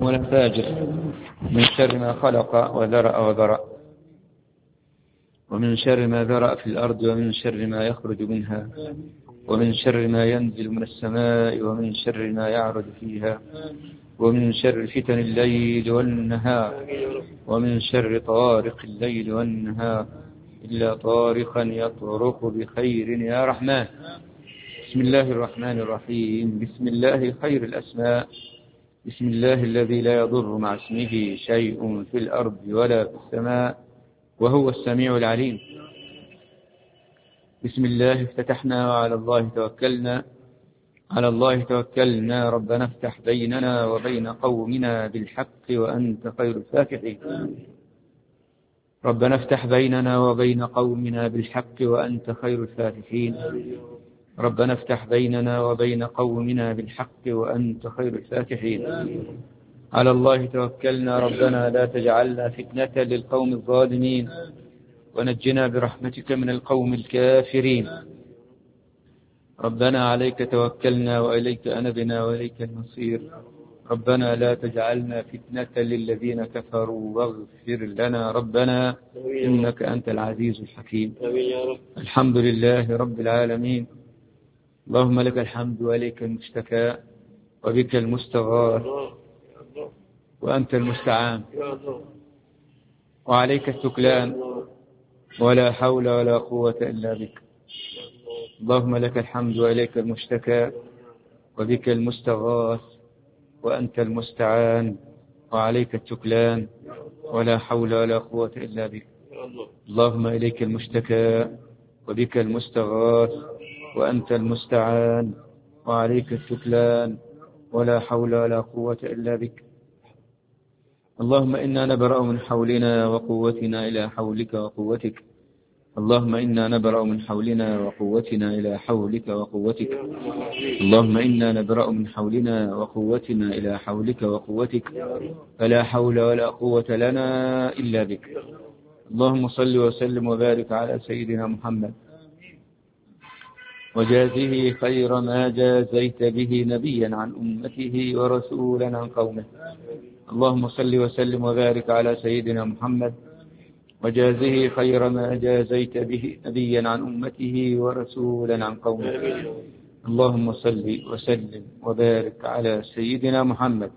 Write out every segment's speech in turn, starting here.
ولا فاجر، من شر ما خلق وذرأ وبرأ، ومن شر ما ذرأ في الأرض، ومن شر ما يخرج منها، ومن شر ما ينزل من السماء، ومن شر ما يعرج فيها، ومن شر فتن الليل والنهار، ومن شر طارق الليل والنهار، إلا طارقا يطرق بخير يا رحمن. بسم الله الرحمن الرحيم. بسم الله خير الأسماء، بسم الله الذي لا يضر مع اسمه شيء في الأرض ولا في السماء وهو السميع العليم. بسم الله افتتحنا وعلى الله توكلنا، على الله توكلنا. ربنا افتح بيننا وبين قومنا بالحق وأنت خير الفاتحين. ربنا افتح بيننا وبين قومنا بالحق وأنت خير الفاتحين. ربنا افتح بيننا وبين قومنا بالحق وأنت خير الفاتحين. على الله توكلنا. ربنا لا تجعلنا فتنة للقوم الظالمين، ونجنا برحمتك من القوم الكافرين. ربنا عليك توكلنا وإليك أنبنا وإليك المصير. ربنا لا تجعلنا فتنة للذين كفروا واغفر لنا ربنا إنك أنت العزيز الحكيم. الحمد لله رب العالمين. اللهم لك الحمد وإليك المشتكى وبك المستغاث وأنت المستعان وعليك التكلان ولا حول ولا قوة إلا بك. اللهم لك الحمد وإليك المشتكى وبك المستغاث وأنت المستعان وعليك التكلان ولا حول ولا قوة إلا بك. اللهم إليك المشتكى وبك المستغاث وأنت المستعان وعليك التكلان ولا حول ولا قوة إلا بك. اللهم إنا نبرأ من حولنا وقوتنا إلى حولك وقوتك. اللهم إنا نبرأ من حولنا وقوتنا إلى حولك وقوتك. اللهم إنا نبرأ من حولنا وقوتنا إلى حولك وقوتك، فلا حول ولا قوة لنا إلا بك. اللهم صل وسلم وبارك على سيدنا محمد، وجازه خير ما جازيت به نبيا عن أمته ورسولا عن قومه. اللهم صل وسلم وبارك على سيدنا محمد، وجازه خير ما جازيت به نبيا عن أمته ورسولا عن قومه. اللهم صل وسلم وبارك على سيدنا محمد،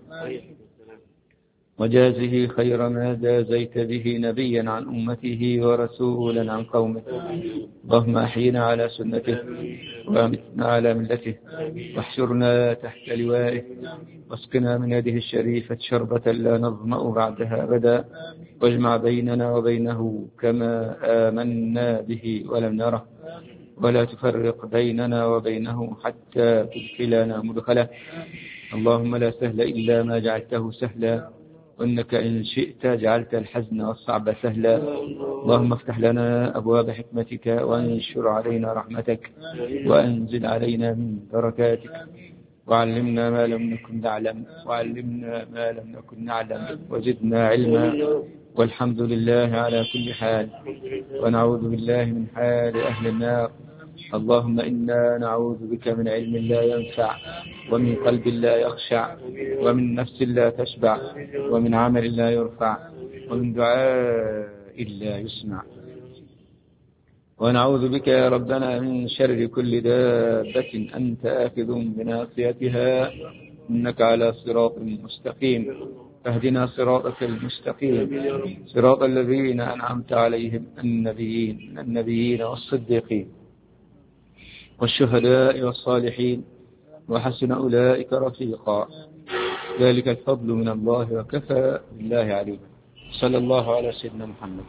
وجازه خير ما جازيت به نبيا عن أمته ورسولا عن قومه. اللهم أحينا على سنته وأمتنا على ملته، واحشرنا تحت لوائه، واسقنا من يده الشريفة شربة لا نظمأ بعدها أبدا، واجمع بيننا وبينه كما آمنا به ولم نره، ولا تفرق بيننا وبينه حتى تدخلنا مدخله. اللهم لا سهل إلا ما جعلته سهلا، وإنك إن شئت جعلت الحزن والصعب سهلا. اللهم افتح لنا أبواب حكمتك، وانشر علينا رحمتك، وأنزل علينا من بركاتك، وعلمنا ما لم نكن نعلم، وعلمنا ما لم نكن نعلم، وزدنا علما. والحمد لله على كل حال، ونعوذ بالله من حال أهل النار. اللهم إنا نعوذ بك من علم لا ينفع، ومن قلب لا يخشع، ومن نفس لا تشبع، ومن عمل لا يرفع، ومن دعاء لا يسمع. ونعوذ بك يا ربنا من شر كل دابة أنت آخذ بناصيتها، إنك على صراط مستقيم. فاهدنا صراطك المستقيم، صراط الذين أنعمت عليهم النبيين والصديقين والشهداء والصالحين، وحسن أولئك رفيقا. ذلك الفضل من الله، وكفى بالله عليما. صلى الله على سيدنا محمد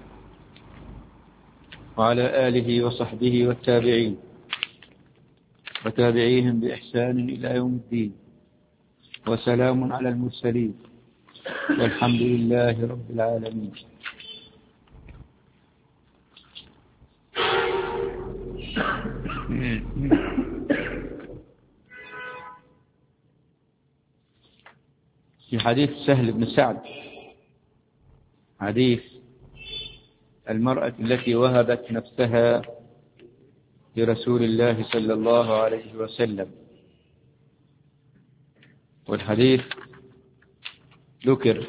وعلى آله وصحبه والتابعين وتابعيهم بإحسان إلى يوم الدين، وسلام على المرسلين، والحمد لله رب العالمين. في حديث سهل بن سعد، حديث المرأة التي وهبت نفسها لرسول الله صلى الله عليه وسلم، والحديث ذكر،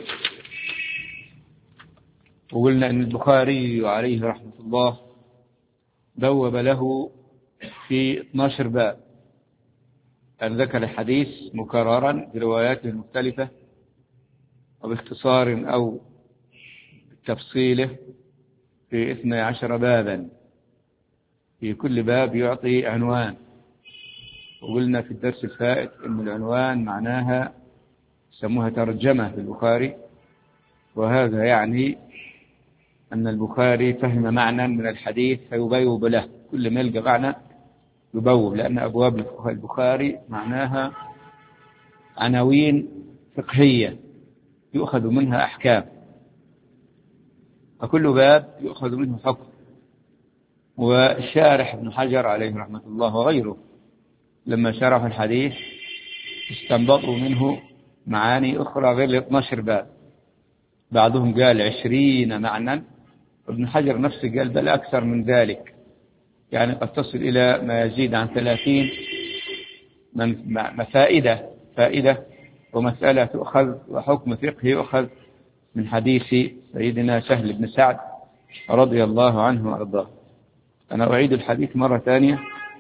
وقلنا أن البخاري عليه رحمة الله بوب له في 12 باب، أن ذكر الحديث مكررا برواياته المختلفة وباختصار أو تفصيله في 12 بابا، في كل باب يعطي عنوان. وقلنا في الدرس الفائت أن العنوان معناها سموها ترجمة في البخاري، وهذا يعني أن البخاري فهم معنى من الحديث فيبوب له، كل ما يلقى معنى يبوب، لأن أبواب البخاري معناها عناوين فقهية يؤخذ منها أحكام، فكل باب يؤخذ منه حكم. والشارح ابن حجر عليه رحمة الله وغيره لما شرح الحديث استنبطوا منه معاني أخرى غير 12 باب، بعضهم قال 20 معنى، ابن حجر نفسه قال بل أكثر من ذلك، يعني قد تصل إلى ما يزيد عن 30 من فائدة ومسألة تؤخذ وحكم فقهي يؤخذ من حديث سيدنا سهل بن سعد رضي الله عنه وأرضاه. أنا أعيد الحديث مرة ثانية،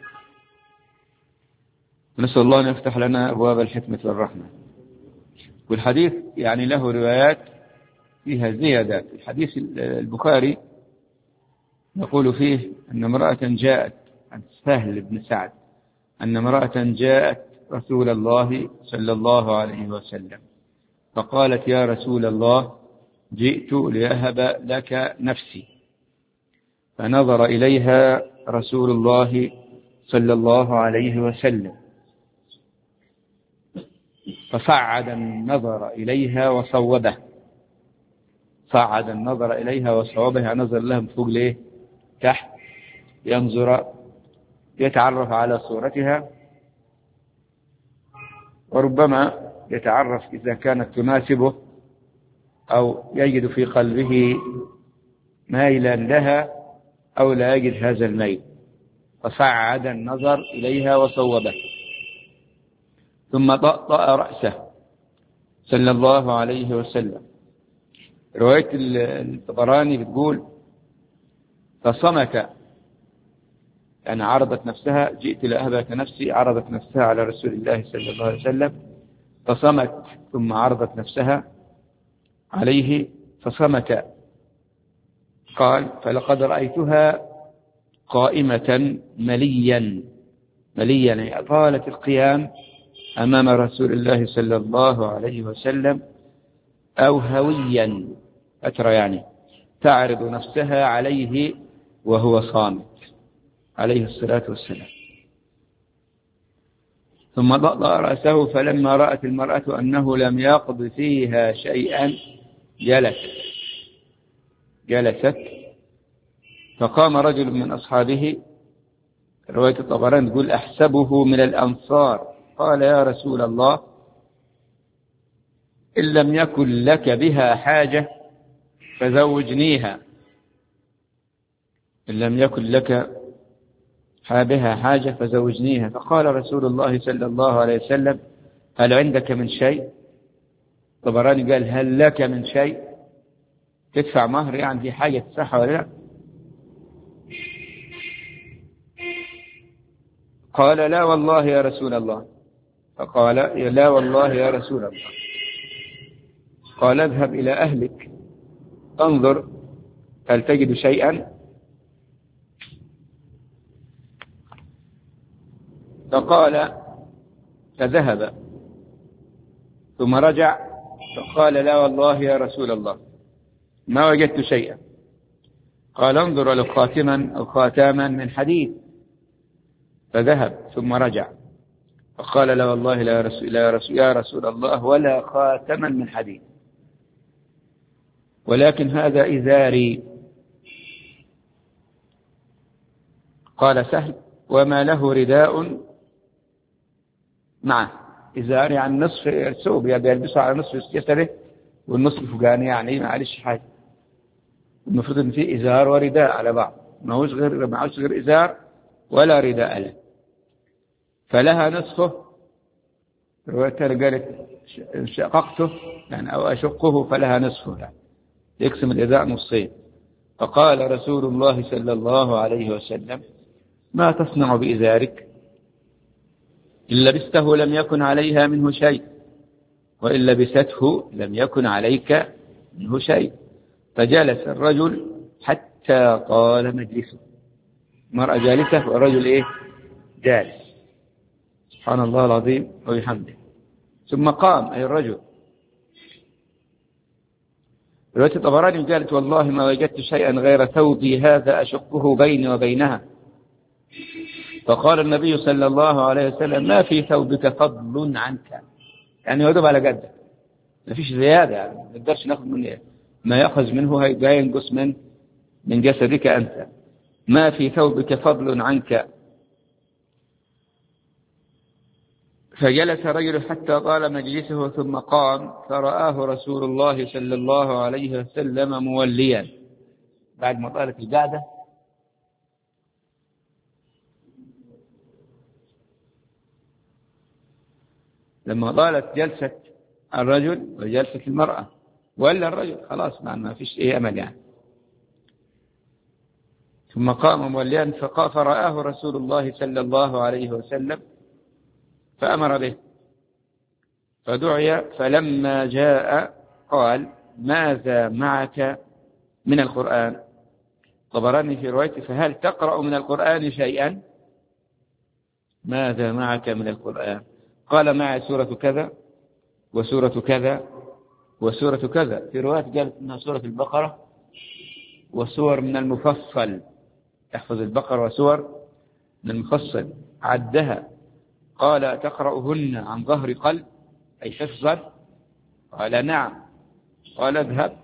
ونسأل الله أن يفتح لنا أبواب الحكمة والرحمة. والحديث يعني له روايات فيها زيادات. الحديث البخاري نقول فيه أن امرأة جاءت عن سهل بن سعد أن امرأة جاءت رسول الله صلى الله عليه وسلم فقالت يا رسول الله جئت لأهب لك نفسي، فنظر إليها رسول الله صلى الله عليه وسلم فصعد النظر إليها وصوبه، صعد النظر إليها وصوبها، نظر لها من فوق ليه تحت، ينظر يتعرف على صورتها، وربما يتعرف إذا كانت تناسبه أو يجد في قلبه ميلا لها أو لا يجد هذا الميل، فصعد النظر إليها وصوبه، ثم طأطأ رأسه صلى الله عليه وسلم. رواية الطبراني بتقول فصمت، يعني عرضت نفسها، جئت لأهبك نفسي، عرضت نفسها على رسول الله صلى الله عليه وسلم فصمت، ثم عرضت نفسها عليه فصمت. قال فلقد رأيتها قائمة مليا يعني طالت القيام أمام رسول الله صلى الله عليه وسلم، أو هويا أترى، يعني تعرض نفسها عليه وهو صامت عليه الصلاة والسلام. ثم ضأضأ رأسه، فلما رأت المرأة أنه لم يقض فيها شيئا جلست. فقام رجل من أصحابه، رواية الطبراني تقول أحسبه من الأنصار، قال يا رسول الله إن لم يكن لك بها حاجة فزوجنيها، إن لم يكن لك بها حاجة فزوجنيها. فقال رسول الله صلى الله عليه وسلم هل عندك من شيء؟ الطبراني قال هل لك من شيء، تدفع مهر يعني في حاجة تدفعها ولا لا؟ قال لا والله يا رسول الله. فقال لا والله يا رسول الله. قال اذهب إلى أهلك انظر هل تجد شيئا. فقال فذهب ثم رجع فقال لا والله يا رسول الله ما وجدت شيئا. قال انظر له خاتما أو خاتاما من حديد. فذهب ثم رجع فقال لا والله يا رسول الله ولا خاتما من حديد، ولكن هذا إزاري. قال سهل وما له رداء معه، إزار يعني نصف الثوب يلبسه على نصف جسده والنصف الفوقاني يعني معلش حاجة، المفروض ان في إزار ورداء على بعض، ما هوش غير إزار ولا رداء له. فلها نصفه، رواية قالت شققته يعني أو أشقه فلها نصفه، يعني يقسم الإذاء نصين. فقال رسول الله صلى الله عليه وسلم: ما تصنع بإزارك؟ إن لبسته لم يكن عليها منه شيء، وإن لبسته لم يكن عليك منه شيء. فجلس الرجل حتى طال مجلسه، المرأة جالسة والرجل إيه؟ جالس، سبحان الله العظيم وبحمده. ثم قام أي الرجل. رواية الطبراني قالت: والله ما وجدت شيئا غير ثوبي هذا أشقه بيني وبينها. فقال النبي صلى الله عليه وسلم: ما في ثوبك فضل عنك، يعني يدوب على قدك، ما فيش زيادة، يعني ما نقدرش ناخذ منه ما يأخذ منه هيبقى ينقص من جسدك أنت. ما في ثوبك فضل عنك. فجلس رجل حتى طال مجلسه ثم قام، فرآه رسول الله صلى الله عليه وسلم موليا. بعد ما طالت القعدة لما طالت جلسة الرجل وجلسة المرأة ولا الرجل خلاص ما فيش أي أمل يعني. ثم قام موليا فرآه رسول الله صلى الله عليه وسلم فأمر به، فدعي. فلما جاء قال: ماذا معك من القرآن؟ طبراني في روايته: فهل تقرأ من القرآن شيئا؟ ماذا معك من القرآن؟ قال: معي سورة كذا وسورة كذا وسورة كذا. في رواية قالت إنها سورة البقرة وسور من المفصل، تحفظ البقرة وسور من المفصل عدها. قال: تقرأهن عن ظهر قلب أي حفظا؟ قال: نعم. قال: اذهب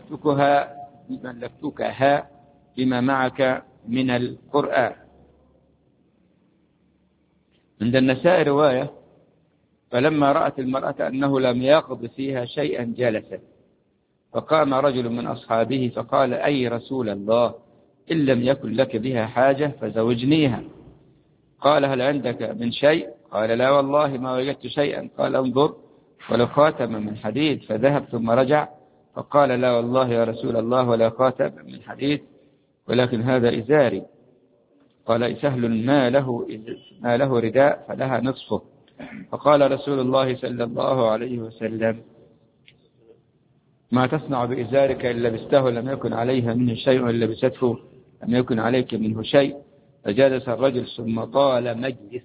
ملكتكها بما معك من القرآن. عند النسائي رواية: فلما رأت المرأة أنه لم يقض فيها شيئا جلست، فقام رجل من أصحابه فقال: أي رسول الله، إن لم يكن لك بها حاجة فزوجنيها. قال: هل عندك من شيء؟ قال: لا والله ما وجدت شيئا. قال: انظر ولو خاتم من حديد. فذهب ثم رجع فقال: لا والله يا رسول الله ولا خاتم من حديد، ولكن هذا إزاري. قال: سهل ما له رداء فلها نصفه. فقال رسول الله صلى الله عليه وسلم: ما تصنع بإزارك؟ إن لبسته لم يكن عليها منه شيء، وإن لبسته لم يكن عليك منه شيء. فجلس الرجل ثم طال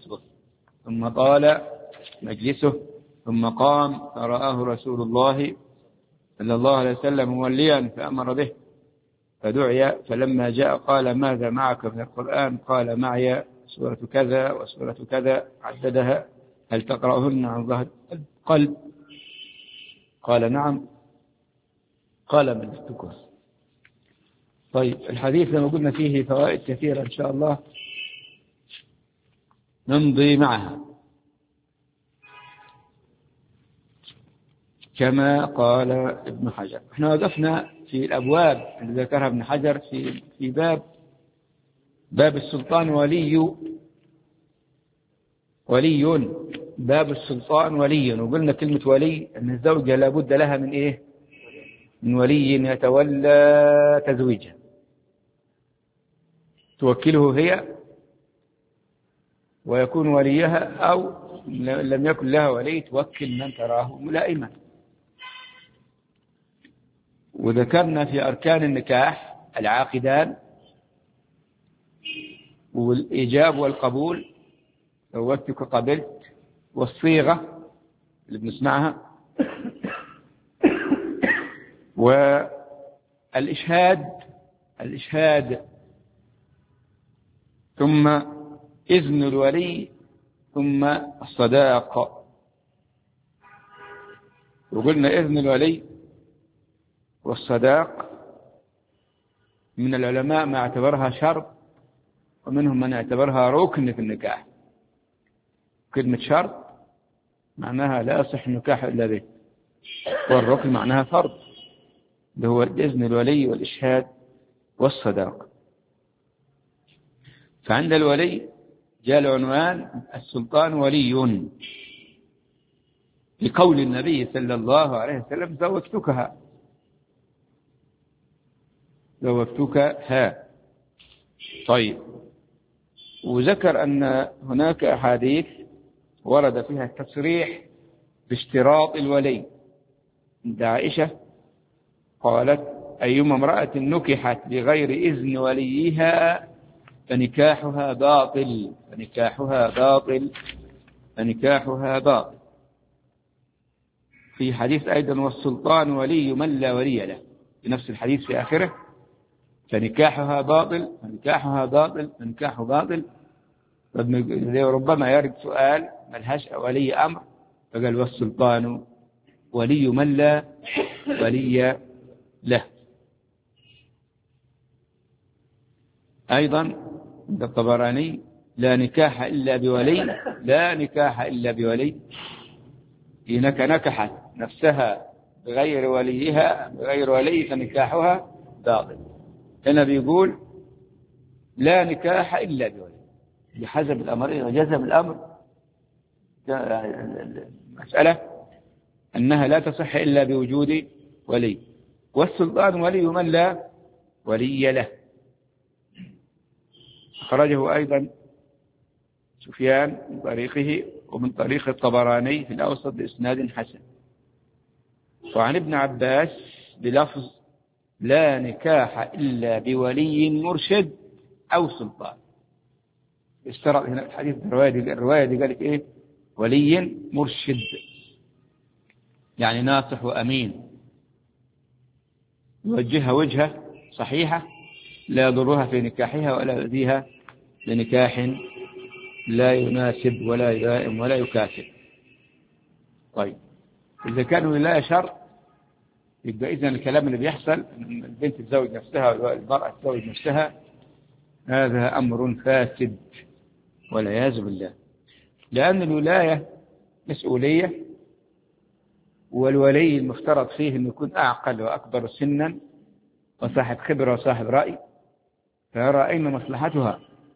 مجلسه ثم قام، فرآه رسول الله صلى الله عليه وسلم موليا فأمر به، فدعي. فلما جاء قال: ماذا معك من القرآن؟ قال: معي سورة كذا وسورة كذا، عددها. هل تقرأهن عن ظهر قلب؟ قال: نعم. قال: من التكر. طيب، الحديث لما قلنا فيه فوائد كثيرة إن شاء الله نمضي معها كما قال ابن حجر. احنا وقفنا في الأبواب اللي ذكرها ابن حجر في باب السلطان ولي. باب السلطان ولي، وقلنا كلمة ولي أن الزوجة لابد لها من إيه؟ من ولي يتولى تزويجها، توكله هي ويكون وليها، أو لم يكن لها ولي توكل من تراه ملائما. وذكرنا في أركان النكاح العاقدان والإيجاب والقبول، زوجتك قبلت، والصيغة اللي بنسمعها، والإشهاد، ثم إذن الولي، ثم الصداق. وقلنا إذن الولي والصداق من العلماء ما اعتبرها شرط، ومنهم من اعتبرها ركن في النكاح. كلمة شرط معناها لا يصح النكاح إلا به، والركن معناها فرض، اللي هو إذن الولي والإشهاد والصداق. فعند الولي جاء العنوان: السلطان ولي. بقول النبي صلى الله عليه وسلم زوجتكها. طيب، وذكر أن هناك أحاديث ورد فيها التصريح باشتراط الولي. عند عائشة قالت: أيما امرأة نكحت بغير إذن وليها فنكاحها باطل. في حديث أيضا: والسلطان ولي من لا ولي له، في نفس الحديث في آخره: فنكاحها باطل. ربما يرد سؤال: ملهاش ولي أمر؟ فقال: والسلطان ولي من لا ولي له. أيضا عند الطبراني: لا نكاح إلا بولي. إنك نكحت نفسها بغير ولي فنكاحها باطل. هنا بيقول: لا نكاح إلا بولي، بحسب الأمر وجزم الأمر. المسألة أنها لا تصح إلا بوجود ولي. والسلطان ولي من لا ولي له. أخرجه أيضا سفيان من طريقه ومن طريق الطبراني في الأوسط بإسناد حسن. وعن ابن عباس بلفظ: لا نكاح إلا بولي مرشد أو سلطان. اشترط هنا الحديث الرواية دي قالت إيه؟ ولي مرشد، يعني ناصح وأمين، يوجهها وجهة صحيحة لا يضرها في نكاحها ولا يؤذيها لنكاح لا يناسب ولا يلائم ولا يكافئ. طيب، إذا كان ولاية شرط، يبقى إذن الكلام اللي بيحصل أن البنت تزوج نفسها والمرأة تزوج نفسها هذا أمر فاسد والعياذ بالله، لأن الولاية مسؤولية، والولي المفترض فيه أن يكون أعقل وأكبر سنا وصاحب خبرة وصاحب رأي، فيرى أين مصلحتها.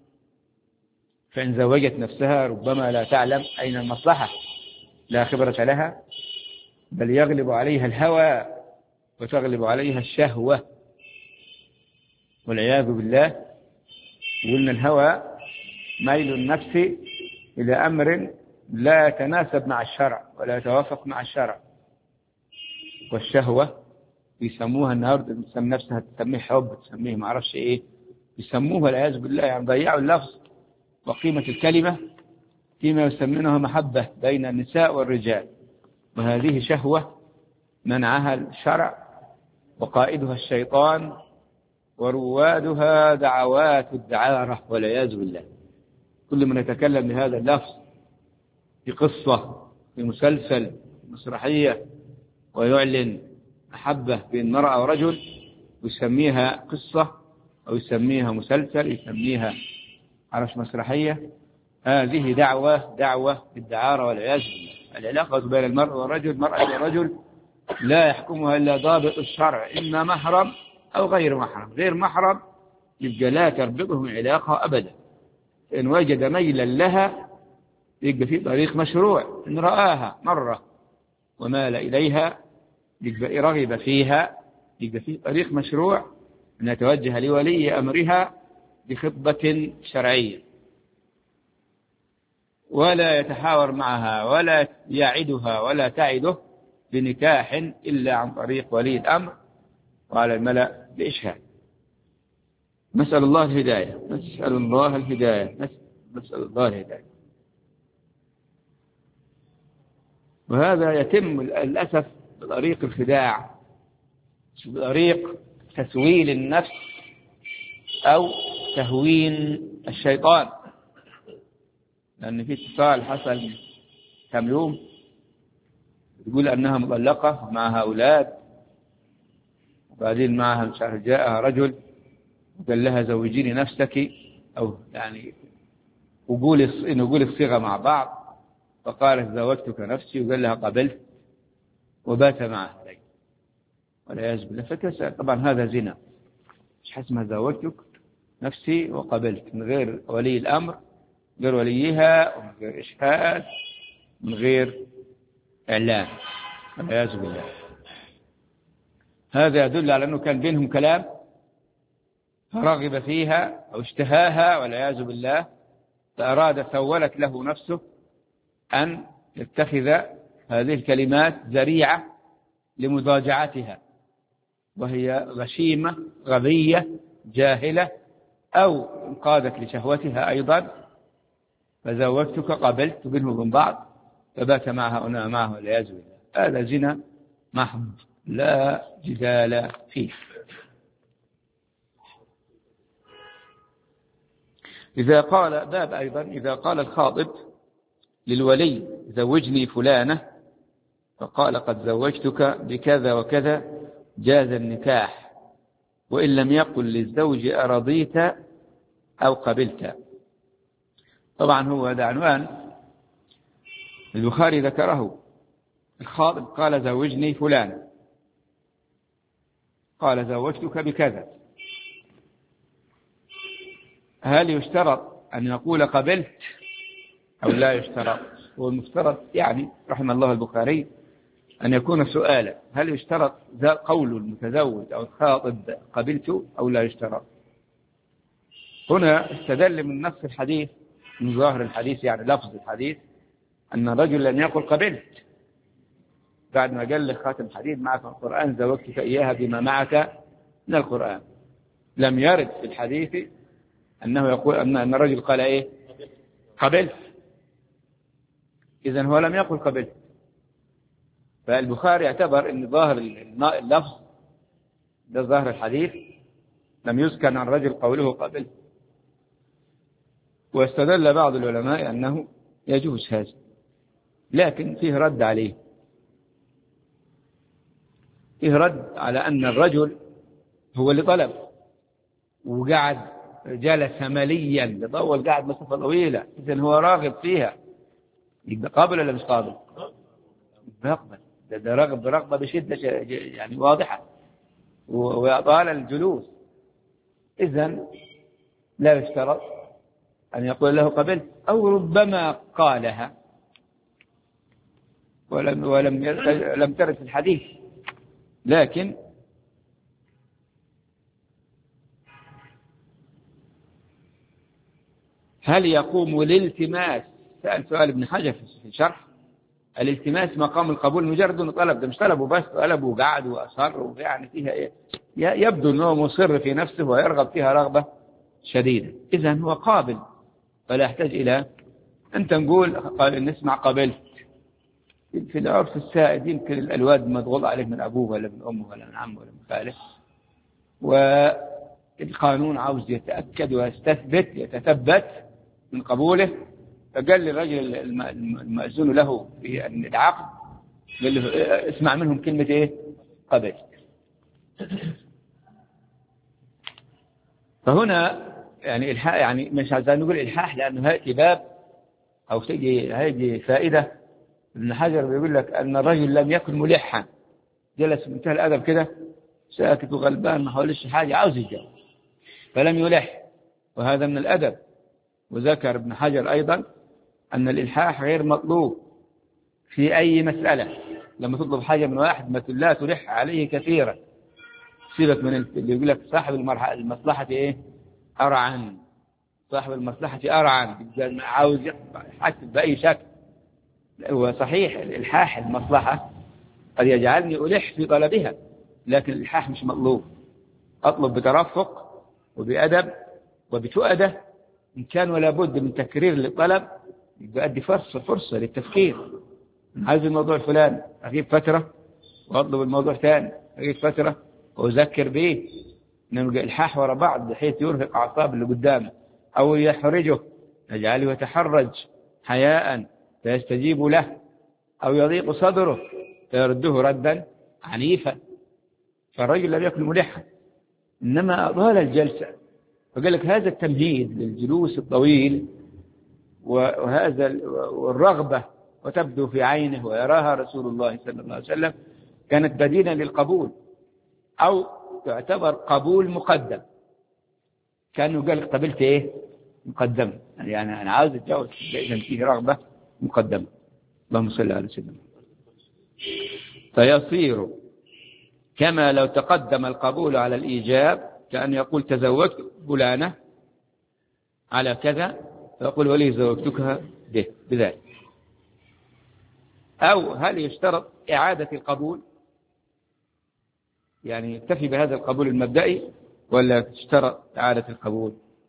فإن زوجت نفسها ربما لا تعلم أين المصلحة، لا خبرة لها، بل يغلب عليها الهوى وتغلب عليها الشهوة والعياذ بالله. وإن الهوى ميل النفس إلى أمر لا يتناسب مع الشرع ولا يتوافق مع الشرع. والشهوة يسموها النهارده، تسمي نفسها تسميه حب، تسميه ما اعرفش ايه، يسموها والعياذ بالله، يعني ضيعوا اللفظ وقيمة الكلمة فيما يسمونه محبة بين النساء والرجال. وهذه شهوة منعها الشرع وقائدها الشيطان وروادها دعوات الدعارة والعياذ بالله. كل من يتكلم بهذا اللفظ في قصة، في مسلسل، في مسرحية، ويعلن محبة بين امرأة ورجل ويسميها قصة أو يسميها مسلسل، يسميها عرش مسرحية، هذه دعوة بالدعارة والعياذ بالله. العلاقة بين المرء والرجل، مرأة والرجل، لا يحكمها إلا ضابط الشرع، إما محرم أو غير محرم. غير محرم يبقى لا تربطهم علاقة أبدا. إن وجد ميلا لها يبقى في طريق مشروع، إن رآها مرة ومال إليها يبقى رغب فيها، يبقى في طريق مشروع أن يتوجه لولي أمرها بخطبة شرعية، ولا يتحاور معها ولا يعدها ولا تعده بنكاح إلا عن طريق ولي الأمر وعلى الملأ بإشهاد. نسأل الله الهداية. وهذا يتم للأسف بطريق الخداع، بطريق تسويل النفس أو تهوين الشيطان. لأن في اتصال حصل كم يوم تقول أنها مطلقة ومعها أولاد، وبعدين معها مش عارف جاءها رجل وقال لها زوجيني نفسك، أو يعني نقول الصيغة مع بعض، فقالت زوجتك نفسي، وقال لها قبلت وبات معها والعياذ بالله. فتسأل طبعا هذا زنا، مش حسمها زوجتك نفسي وقبلت من غير ولي الأمر، غير وليها ومن غير إشهاد، من غير إعلان والعياذ بالله. هذا يدل على أنه كان بينهم كلام فرغب فيها أو اشتهاها والعياذ بالله، فأراد سولت له نفسه أن يتخذ هذه الكلمات ذريعة لمضاجعتها، وهي غشيمة غبية جاهلة أو انقادت لشهوتها أيضا، فزوجتك قبلت بينه وبين بعض فبات معه والعياذ بالله. هذا زنا محض لا جدال فيه. إذا قال باب أيضا إذا قال الخاطب للولي زوجني فلانة فقال قد زوجتك بكذا وكذا جاز النكاح، وإن لم يقل للزوج أرضيت أو قبلت. طبعا هو هذا عنوان البخاري ذكره. الخاطب قال زوجني فلانة، قال زوجتك بكذا، هل يشترط أن يقول قبلت أو لا يشترط؟ هو المفترض يعني رحم الله البخاري أن يكون سؤالا، هل يشترط قول المتزوج أو الخاطب قبلت أو لا يشترط؟ هنا استدل من نص الحديث، من ظاهر الحديث يعني لفظ الحديث، أن الرجل لم يقل قبلت بعد ما قال له خاتم حديد معك من القرآن زوجتك إياها بما معك من القرآن. لم يرد في الحديث أنه يقول أن الرجل قال إيه قبلت، إذن هو لم يقل قبلت. فالبخاري اعتبر أن ظاهر اللفظ ده ظاهر الحديث لم يذكر عن الرجل قوله قبلت، واستدل بعض العلماء أنه يجوز هذا، لكن فيه رد عليه، فيه رد على أن الرجل هو اللي طلب وقعد جلس مليا لطول، قاعد مسافة طويلة، إذن هو راغب فيها، يبقى قابل ولا مش قابل؟ يقبل. ده رغب رغبة بشدة يعني واضحة وطال الجلوس، إذن لا يشترط أن يقول له قبلت، أو ربما قالها ولم ترد في الحديث. لكن هل يقوم الالتماس؟ سأل سؤال ابن حجر في الشرح، الالتماس مقام القبول مجرد انه طلب، ده مش طلبه بس، طلبه وقعد وأصر، ويعني فيها إيه؟ يبدو أنه مصر في نفسه ويرغب فيها رغبة شديدة، إذن هو قابل، فلا يحتاج إلى أنت نقول نسمع قبلت. في العرف السائد يمكن الواد مضغوط عليه من أبوه ولا من أمه ولا من عمه ولا من خاله، والقانون عاوز يتأكد ويستثبت يتثبت من قبوله، فقال للرجل المأذون له في العقد قال له اسمع منهم كلمة إيه قبلت. فهنا يعني إلحاح، يعني مش عايزين نقول إلحاح لأنه هيأتي باب أو هيجي فائدة. ابن حجر بيقول لك أن الرجل لم يكن ملحا، جلس بمنتهى الأدب كده ساكت وغلبان ما حولش حاجة عاوز يتجاوب فلم يلح، وهذا من الأدب. وذكر ابن حجر أيضا أن الإلحاح غير مطلوب في أي مسألة. لما تطلب حاجة من واحد ما لا تلح عليه كثيرا، سيبك من اللي يقول لك صاحب المصلحة إيه أرعن، صاحب المصلحة أرعن، عاوز يحسب بأي شكل. هو صحيح الإلحاح المصلحة قد يجعلني ألح في طلبها، لكن الإلحاح مش مطلوب. أطلب بترفق وبأدب وبتؤدة إن كان ولا بد من تكرير للطلب، يؤدي فرصة للتفكير. عايز الموضوع الفلاني أغيب فترة وأطلب الموضوع ثاني أغيب فترة وأذكر به، نلقى إلحاح وراء بعض بحيث يرهق أعصاب اللي قدامه أو يحرجه، يجعله يتحرج حياء فيستجيب له، أو يضيق صدره فيرده ردا عنيفا. فالرجل لم يكن ملحا إنما أطال الجلسة، فقال لك هذا التمهيد للجلوس الطويل وهذا والرغبة وتبدو في عينه ويراها رسول الله صلى الله عليه وسلم كانت بديلا للقبول، أو تعتبر قبول مقدم، كأنه قال قبلت إيه مقدم، يعني أنا عاوز أتجاوز إذا فيه رغبة مقدمة. اللهم صل على سيدنا. فيصير كما لو تقدم القبول على الإيجاب، كأن يقول تزوجت فلانة على كذا، فيقول ولي زوجتك بذلك. أو هل يشترط إعادة القبول، يعني يكتفي بهذا القبول المبدئي ولا تشترط إعادة القبول؟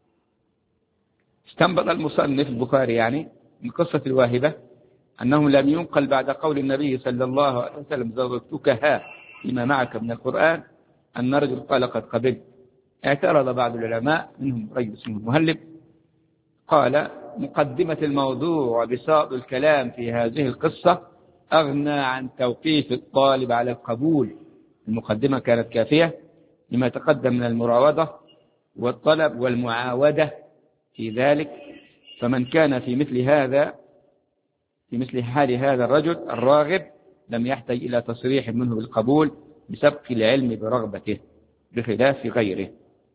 استنبط المصنف البخاري يعني من قصة الواهبة أنه لم ينقل بعد قول النبي صلى الله عليه وسلم زوجتكها فيما معك من القرآن أن رجل قال قد قبلت. اعترض بعض العلماء منهم رجل اسمه المهلب، قال مقدمة الموضوع وبساط الكلام في هذه القصة أغنى عن توقيف الطالب على القبول. المقدمة كانت كافية لما تقدم من المراوضة والطلب والمعاودة في ذلك. فمن كان في مثل حال هذا الرجل الراغب لم يحتاج إلى تصريح منه بالقبول بسبق العلم برغبته، بخلاف غيره.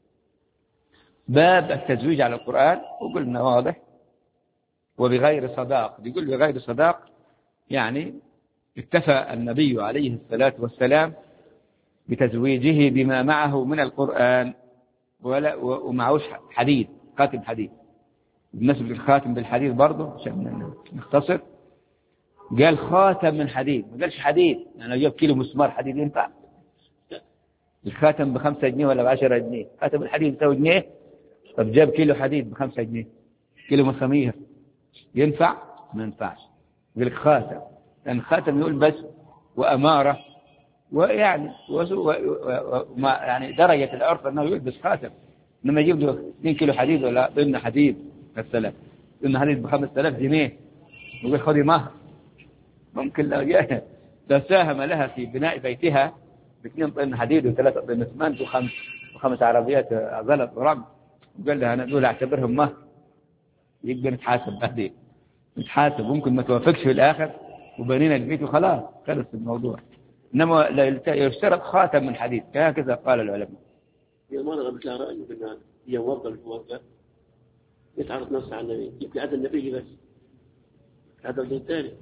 باب التزويج على القرآن وقلنا واضح، وبغير صداق. يقول بغير صداق يعني اكتفى النبي عليه الصلاة والسلام بتزويجه بما معه من القرآن ومعهوش حديد، خاتم حديد. بالنسبة للخاتم بالحديد برضه عشان نختصر، قال خاتم من حديد، ما قالش حديد. يعني لو جاب كيلو مسمار حديد ينفع؟ الخاتم ب5 جنيه ولا ب10 جنيه؟ خاتم الحديد يساوي جنيه. طب جاب كيلو حديد ب5 جنيه، كيلو مسامير ينفع؟ ما ينفعش. يقول لك خاتم، لأن الخاتم يقول بس وأمارة، ويعني يعني درجة العرف أنه يلبس خاتم. لما يجيب له 2 كيلو حديد ولا ضمن حديد مثلا، ضمن حديد ب5000 جنيه، ويقول خذي مهر. ممكن لو ساهم لها في بناء بيتها ب2 طن حديد و3 طن اسمنت و5 عربيات غلط ورمل، وقال لها أنا دول أعتبرهم مهر، يقدر نتحاسب بعدين، نتحاسب. ممكن ما توافقش في الآخر وبنينا البيت وخلاص خلص الموضوع. إنما يشترط خاتم من حديد، هكذا قال العلماء. هي ما غلبت لها رأي بأن هي موظف يتعرض نص على النبي، يمكن هذا النبي بس هذا الدين الثاني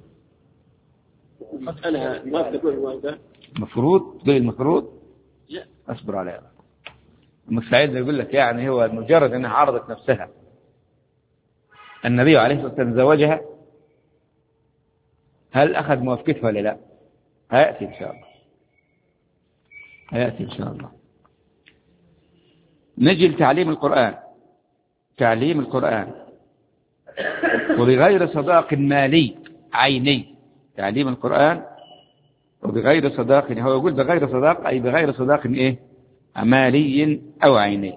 يسألها ما تقول الموظف المفروض زي المفروض. لا أصبر عليها. المستعد يقول لك يعني هو مجرد أنها عرضت نفسها، النبي عليه الصلاة والسلام زوجها، هل أخذ موافقتها ولا لا؟ هيأتي إن شاء الله، هيأتي إن شاء الله. نجي لتعليم القرآن. تعليم القرآن وبغير صداق مالي عيني. تعليم القرآن وبغير صداق، هو يقول بغير صداق أي بغير صداق إيه؟ مالي أو عيني.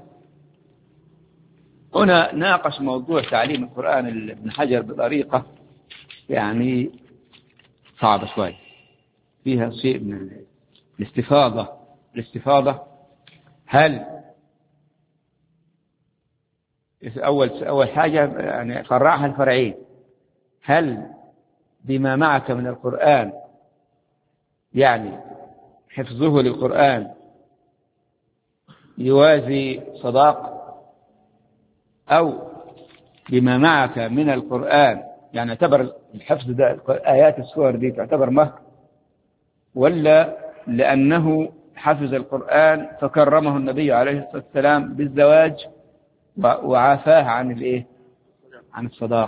هنا ناقش موضوع تعليم القرآن ابن حجر بطريقة يعني صعبة شوي، فيها شيء من الاستفاضة. هل أول حاجة يعني فرعها الفرعين، هل بما معك من القرآن يعني حفظه للقرآن يوازي صداق، أو بما معك من القرآن يعني اعتبر الحفظ ده آيات السور دي تعتبر مهر، ولا لأنه حفظ القرآن فكرمه النبي عليه الصلاة والسلام بالزواج وعافاه عن الايه؟ عن الصداق.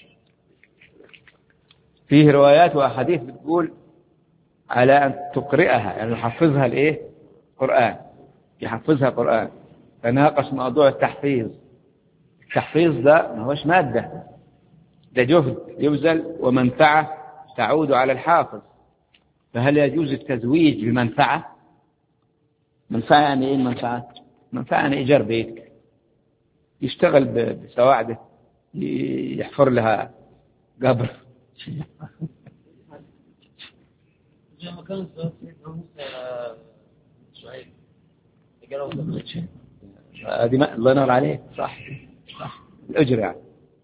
فيه روايات وأحاديث بتقول على أن تقرئها، يعني يحفظها الايه؟ قرآن، يحفظها قرآن. فناقش موضوع التحفيظ. التحفيظ ده ما هوش مادة، ده جهد يبذل ومنفعة تعود على الحافظ. فهل يجوز التزويج بمنفعة؟ منفعة يعني ايه المنفعة؟ منفعة يعني إيجار بيت، يشتغل بسواعده، يحفر لها قبر. زي ما كان سيدنا موسى شعيب قالوا هذه الله ينور عليك، صح الأجر يعني.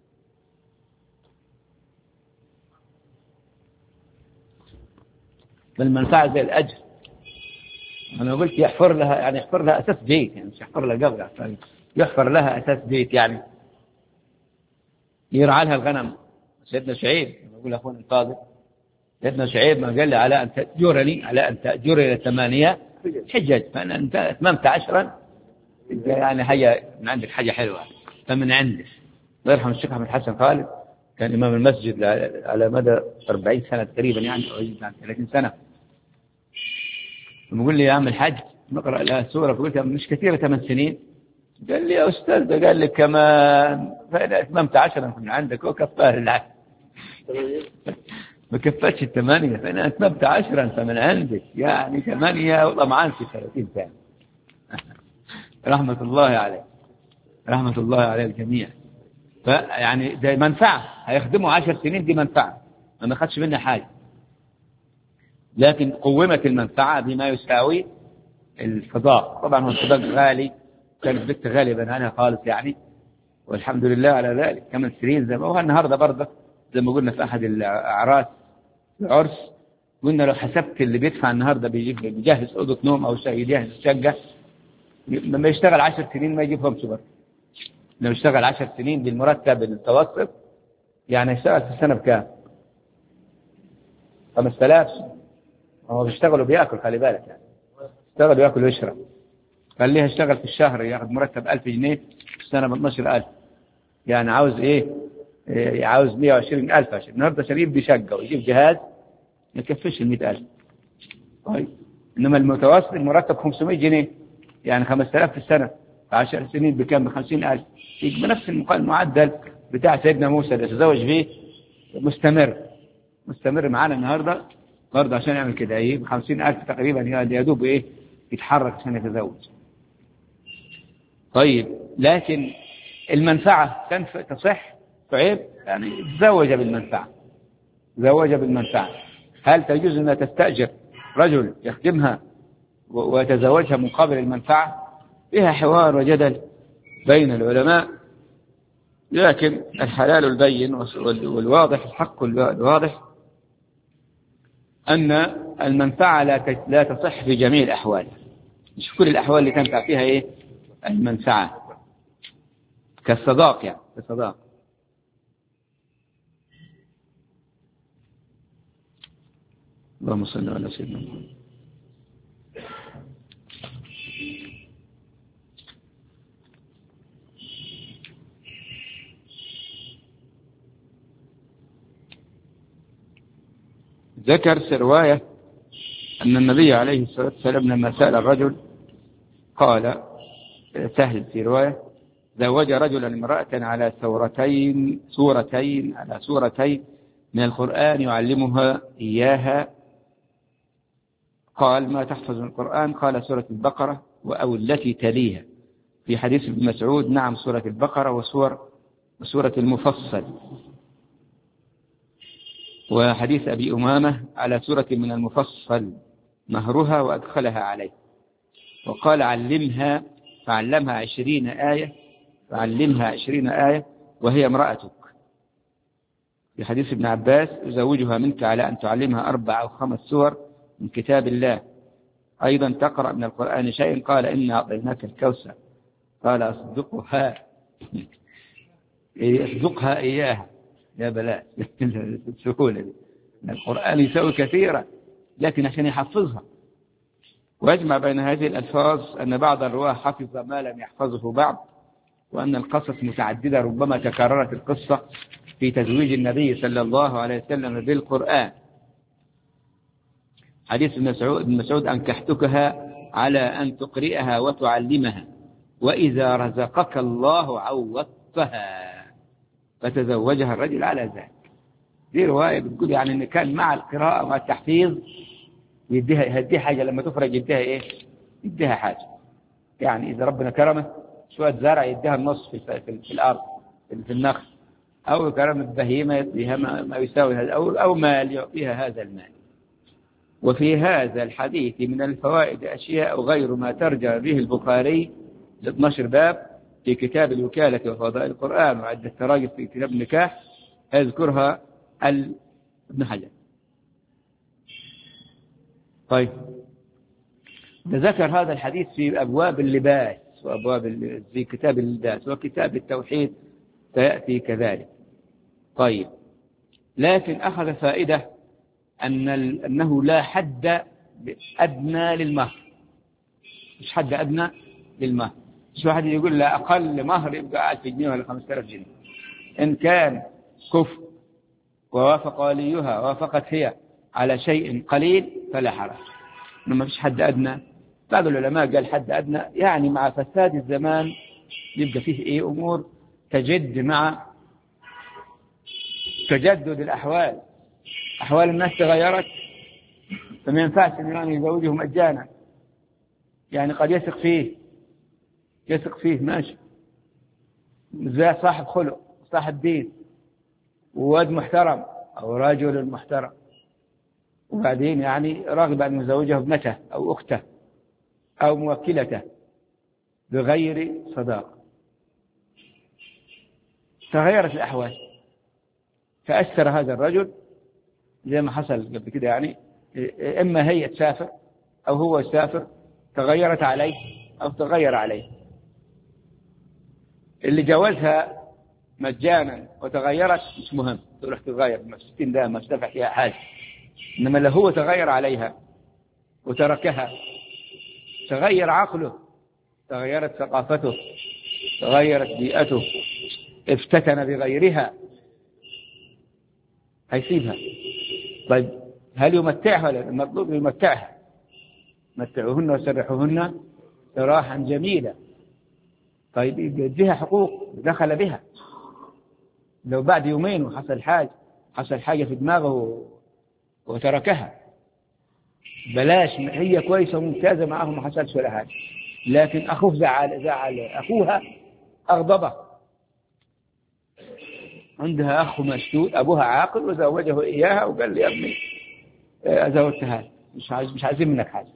بالمنفعة زي الأجر. أنا قلت يحفر لها، يعني يحفر لها أساس بيت، يعني مش يحفر لها قبر، يعني يحفر لها أساس بيت، يعني يرعى لها الغنم. سيدنا شعيب يقول أخونا الفاضل سيدنا شعيب ما قال لي على أن تأجرني 8 حجج، فأنا أنت أتممت 10 يعني حاجة من عندك، حاجة حلوة فمن عندك. الله يرحم الشيخ أحمد حسن خالد كان إمام المسجد على مدى 40 سنة تقريبا، يعني أو 30 سنة. يقول لي يا عم الحج نقرأ لها سورة، فقلت مش كثيرة 8 سنين. قال لي يا أستاذ، قال لي كمان فإذا أتممت 10 من عندك وكفاه العشر. ما كفتش 8، فأنا أتممت 10 فمن عندك، يعني 8 وطمعان في 30 سنة. رحمة الله عليه، رحمة الله على الجميع. فيعني ده منفعة، هيخدموا 10 سنين، دي منفعة ما أخذش منها حاجة، لكن قومت المنفعة بما يساوي الفضاء. طبعا هو الفضاء غالي، كانت بنت غالبا عنها خالص يعني، والحمد لله على ذلك. 8 سنين زي ما هو النهارده برضه، زي ما قلنا في أحد الأعراس العرس، قلنا لو حسبت اللي بيدفع النهارده بيجهز أوضة نوم أو يجهز شقة، لما يشتغل 10 سنين ما يجيبهم سوبر. لو يشتغل 10 سنين بالمرتب المتوسط يعني يشتغل في السنة بكام؟ 5000. هو بيشتغل وبياكل، خلي بالك يعني، يشتغل وياكل ويشرب. خليها يشتغل في الشهر ياخذ مرتب 1000 جنيه، في السنة ب 12000، يعني عاوز ايه؟ عاوز 120,000 عشان النهارده عشان يبدي شقة ويجيب جهاز ما يكفيش 100,000. طيب انما المتوسط المرتب 500 جنيه، يعني 5000 في السنة، 10 سنين بكام؟ ب 50,000. يبقى نفس المعدل بتاع سيدنا موسى اللي تزوج فيه مستمر معانا النهارده برضه عشان يعمل كده، ايه، ب 50,000 تقريبا، يا دوب ايه يتحرك عشان يتزوج. طيب لكن المنفعة تصح تعيب، يعني تزوج بالمنفعة. هل تجوز أنها تستأجر رجل يخدمها ويتزوجها مقابل المنفعة؟ فيها حوار وجدل بين العلماء، لكن الحلال البين والواضح، الحق الواضح، أن المنفعة لا تصح في جميع الأحوال، مش كل الأحوال اللي تنفع فيها إيه المنفعة، كالصداق يعني، كالصداق. اللهم صل على سيدنا محمد. ذكر في رواية أن النبي عليه الصلاة والسلام لما سأل الرجل قال، سهل في رواية، زوج رجلا امرأة على سورتين من القرآن يعلمها إياها. قال ما تحفظ من القرآن؟ قال سورة البقرة أو التي تليها. في حديث ابن مسعود نعم سورة البقرة وسورة المفصل. وحديث أبي أمامة على سورة من المفصل مهرها وأدخلها عليه. وقال علمها، فعلمها 20 آية وهي امرأتك. في حديث ابن عباس أزوجها منك على أن تعلمها 4 أو 5 سور من كتاب الله، أيضا تقرأ من القرآن شيء. قال إنا أعطيناك الكوثر. قال أصدقها إياها. يا بلاء السهولة دي. القرآن يسوي كثيرا لكن عشان يحفظها. ويجمع بين هذه الألفاظ أن بعض الرواة حفظ ما لم يحفظه بعض، وأن القصص متعددة، ربما تكررت القصة في تزويج النبي صلى الله عليه وسلم بالقرآن. حديث ابن مسعود أنكحتكها على أن تقرئها وتعلمها، وإذا رزقك الله عوضتها، فتزوجها الرجل على ذلك. دي رواية بتقول يعني أن كان مع القراءة والتحفيظ يديها حاجة، لما تفرج يديها إيه؟ يديها حاجة. يعني إذا ربنا كرمه شوية زرع يديها النص في الأرض في النخل، أو كرم البهيمة يديها ما يساوي هذا، أو مال يعطيها هذا المال. وفي هذا الحديث من الفوائد أشياء غير ما ترجع به البخاري 12 باب في كتاب الوكالة وفضائل القرآن، وعدة تراجم في كتاب النكاح يذكرها ابن حجر. طيب ذكر هذا الحديث في أبواب اللباس في كتاب اللباس، وكتاب التوحيد سيأتي كذلك. طيب لكن أخذ فائدة أنه لا حد أدنى للمهر، مش حد أدنى للمهر. مش واحد يقول لا أقل مهر يبقى 1000 جنيه ولا 5000 جنيه. إن كان كفء ووافق وليها ووافقت هي على شيء قليل فلا حرج، ما فيش حد أدنى. بعض العلماء قال حد أدنى يعني مع فساد الزمان يبقى فيه أمور تجد مع تجدد الأحوال، أحوال الناس تغيرت، فما ينفعش أن يزوجه مجانا. يعني قد يثق فيه ماشي، زي صاحب خلق صاحب دين وواد محترم أو رجل محترم، وبعدين يعني راغب أن يزوجه ابنته أو أخته أو موكلته بغير صداق. تغيرت الأحوال، تأثر هذا الرجل زي ما حصل قبل كده، يعني إما هي تسافر أو هو يسافر، تغيرت عليه أو تغير عليه. اللي جوزها مجانا وتغيرت مش مهم، تروح تتغير ما 60 دقيقة ما تدفع فيها حاجة. إنما لو هو تغير عليها وتركها، تغير عقله، تغيرت ثقافته، تغيرت بيئته، افتتن بغيرها، هيسيبها. طيب هل يمتعها؟ المطلوب يمتعها، متعوهن وسرحوهن سراحا جميلا. طيب يديها حقوق، دخل بها. لو بعد يومين وحصل حاجة في دماغه وتركها، بلاش، هي كويسة وممتازة معه ما حصلش ولا حاجة، لكن أخوه زعل أخوها، أغضبه. عندها أخ مشدود، أبوها عاقل وزوجه إياها وقال لي يا ابني زوجتها، مش عايزين منك حاجة.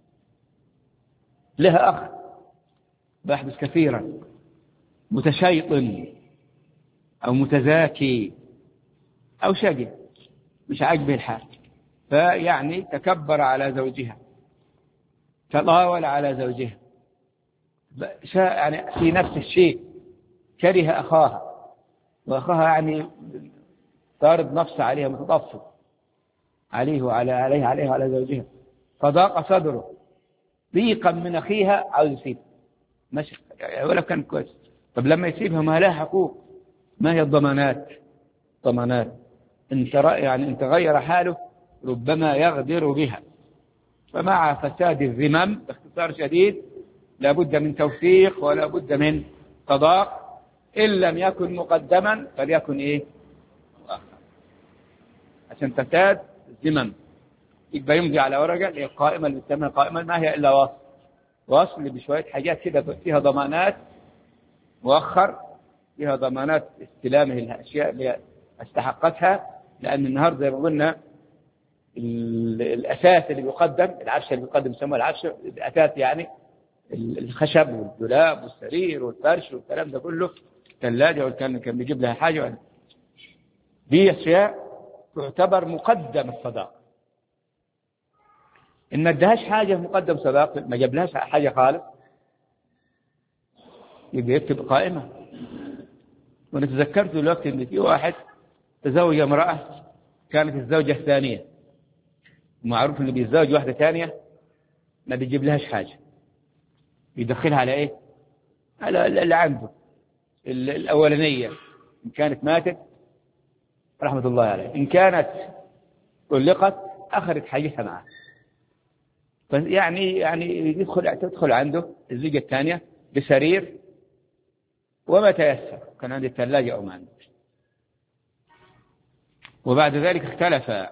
لها أخ بحدث كثيرا، متشيطن أو متزاكي أو شقي، مش عاجبه الحال، فيعني تكبر على زوجها، تطاول على زوجها، يعني في نفس الشيء كره أخاها، وأخاها يعني طارد نفسه عليها، متطفل عليه وعلى زوجها، فضاق صدره ضيقا من أخيها عاوز يسيبها، ماشي ولا كان كويس. طب لما يسيبها ما لها حقوق، ما هي الضمانات؟ إن تغير حاله ربما يغدر بها. فمع فساد الذمم باختصار شديد لابد من توثيق ولا بد من تضاق، إن لم يكن مقدما فليكن مؤخر، عشان فساد الذمم. يبقى يمضي على ورقة اللي هي القائمة، اللي بتسمى قائمة، ما هي إلا وصل اللي بشوية حاجات كده فيها ضمانات، مؤخر فيها ضمانات استلامه الأشياء اللي استحقتها. لأن النهاردة زي ما قلنا الأساس اللي بيقدم، العفش اللي بيقدم يسموه العفش، الأساس يعني الخشب والدولاب والسرير والفرش والكلام ده كله، الثلاجة كان بيجيب لها حاجة، دي أشياء تعتبر مقدم الصداق. إن ما ادهاش حاجة مقدم صداق، ما جابلهاش حاجة خالص، يبقى يكتب قائمة. وأنا تذكرت دلوقتي إن في واحد تزوج امرأة كانت الزوجة الثانية، ومعروف إنه بيتزوج واحدة ثانية ما بيجيب لهاش حاجة، يدخلها على على اللي عنده الأولانية. إن كانت ماتت رحمة الله عليه، إن كانت طلقت أخذت حاجتها معه. يعني تدخل عنده الزوجة الثانية بسرير وما تيسر، كان عنده الثلاجة أو ما عنده. وبعد ذلك اختلف،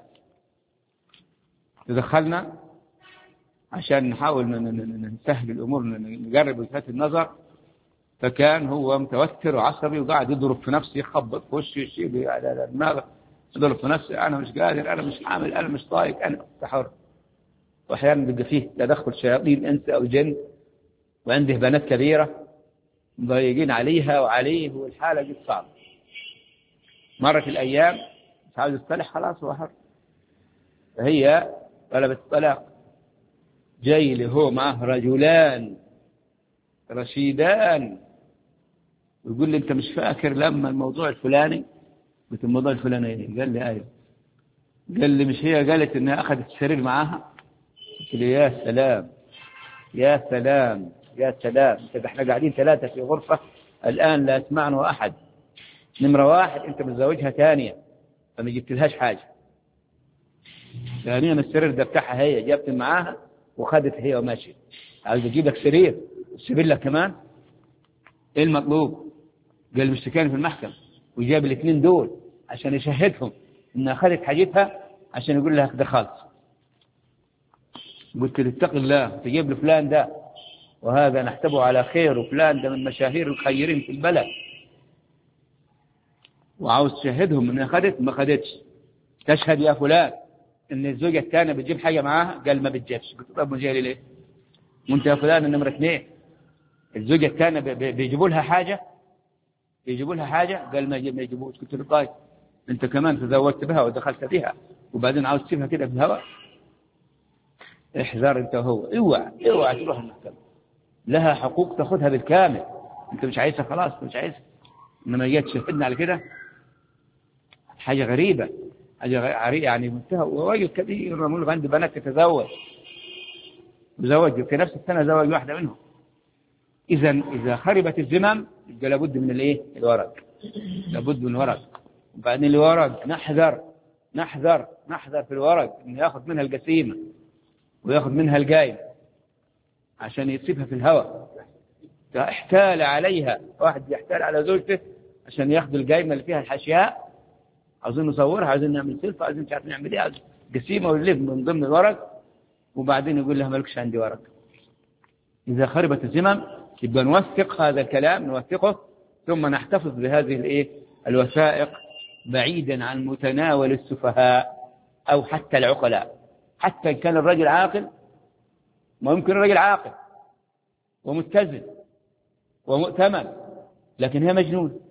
تدخلنا عشان نحاول نسهل الأمور، نقرب وجهات النظر. فكان هو متوتر وعصبي وقاعد يضرب في نفسه، يخبط في وشه، يشيل على دماغه، يضرب في نفسه، أنا مش قادر، أنا مش عامل، أنا مش طايق، أنا حر. وأحيانا بيبقى فيه تدخل شياطين إنس أو جن، وعنده بنات كبيرة مضايقين عليها وعليه، والحالة دي صعبة. مرت الأيام مش عاوز يصطلح، خلاص هو حر. فهي طلبت الطلاق، جاي له هو معه رجلان رشيدان، ويقول لي أنت مش فاكر لما الموضوع الفلاني؟ قلت الموضوع الفلاني قال لي أيوه. قال لي مش هي قالت إنها أخذت السرير معاها؟ قلت له يا سلام يا سلام يا سلام، احنا قاعدين 3 في غرفة الآن لا يسمعنا أحد. نمرة 1 أنت متزوجها ثانية فما جبت لهاش حاجة. ثانيا السرير ده بتاعها هي جابت معاها وخدت هي وماشي. عايز أجيب لك سرير والسرير لك كمان؟ إيه المطلوب؟ قال مشتكاني في المحكمة وجاب الاثنين دول عشان يشهدهم إن أخذت حاجتها عشان يقول لها ده خالص. قلت له اتق الله، تجيب له فلان ده وهذا نحسبه على خير، وفلان ده من مشاهير الخيرين في البلد، وعاوز تشهدهم إن أخذت ما أخذتش. تشهد يا فلان إن الزوجة الثانية بتجيب حاجة معاها؟ قال ما بتجيبش. قلت طب مجالي ليه؟ وأنت يا فلان النمرة 2 الزوجة الثانية بيجيبوا لها حاجة؟ يجيبوا لها حاجة؟ قال ما يجيبوش. قلت له طيب أنت كمان تزوجت بها ودخلت بها وبعدين عاوز تسيبها كده في الهواء؟ احذر أنت وهو، اوعى تروح المحكمة، لها حقوق تأخذها بالكامل. أنت مش عايزها خلاص مش عايزها، إنما جيت تشهدنا على كده حاجة غريبة، حاجة غريبة يعني منتهى. وراجل كبير رمول عنده بنات تتزوج في نفس السنة زوج واحدة منهم. إذا خربت الذمم يبقى لابد من الإيه؟ الورق، لابد من الورق. وبعدين الورق نحذر في الورق إنه يأخذ منها القسيمة ويأخذ منها القايمة عشان يصيبها في الهواء. احتال عليها واحد يحتال على زوجته عشان ياخذ القايمة اللي فيها الحاشياء، عاوزين نصورها، عاوزين نعمل سيلفي، عاوزين مش عارف نعمل ايه، قسيمة ولف من ضمن الورق، وبعدين يقول لها مالكش عندي ورق. إذا خربت الذمم يبقى نوثق هذا الكلام، نوثقه ثم نحتفظ بهذه الايه الوثائق بعيدا عن متناول السفهاء أو حتى العقلاء. حتى إن كان الرجل عاقل، ما يمكن الرجل عاقل ومتزن ومؤتمن لكن هي مجنون،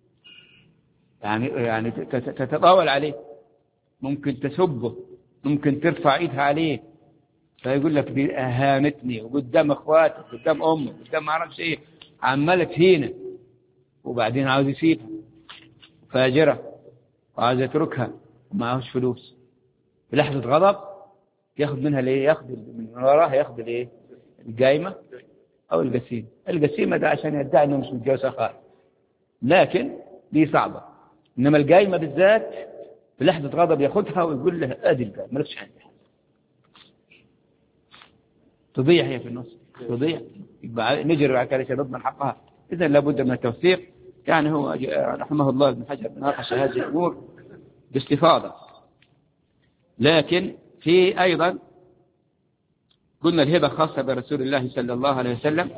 يعني تتطاول عليه، ممكن تسبه، ممكن ترفع ايدها عليه، فيقول لك دي اهانتني وقدام اخواتي قدام امي قدام ما اعرفش ايه، عماله تهينه، وبعدين عاوز يسيبها فاجره وعاوز يتركها ومعهوش فلوس. في لحظه غضب ياخذ منها ليه؟ ياخذ من وراها ياخذ الايه؟ القايمه او القسيمه. القسيمه ده عشان يدعي انه مش متجوز اخر، لكن دي صعبه. انما القايمه بالذات في لحظه غضب ياخذها ويقول له ادي القايمه مالكش عندي، تضيع هي في النص، تضيع، يبقى نجري على كذا نضمن حقها. اذا لابد من التوثيق. يعني هو رحمه الله ابن حجر ناقش هذه الامور باستفاضه. لكن في ايضا قلنا الهبه خاصه برسول الله صلى الله عليه وسلم،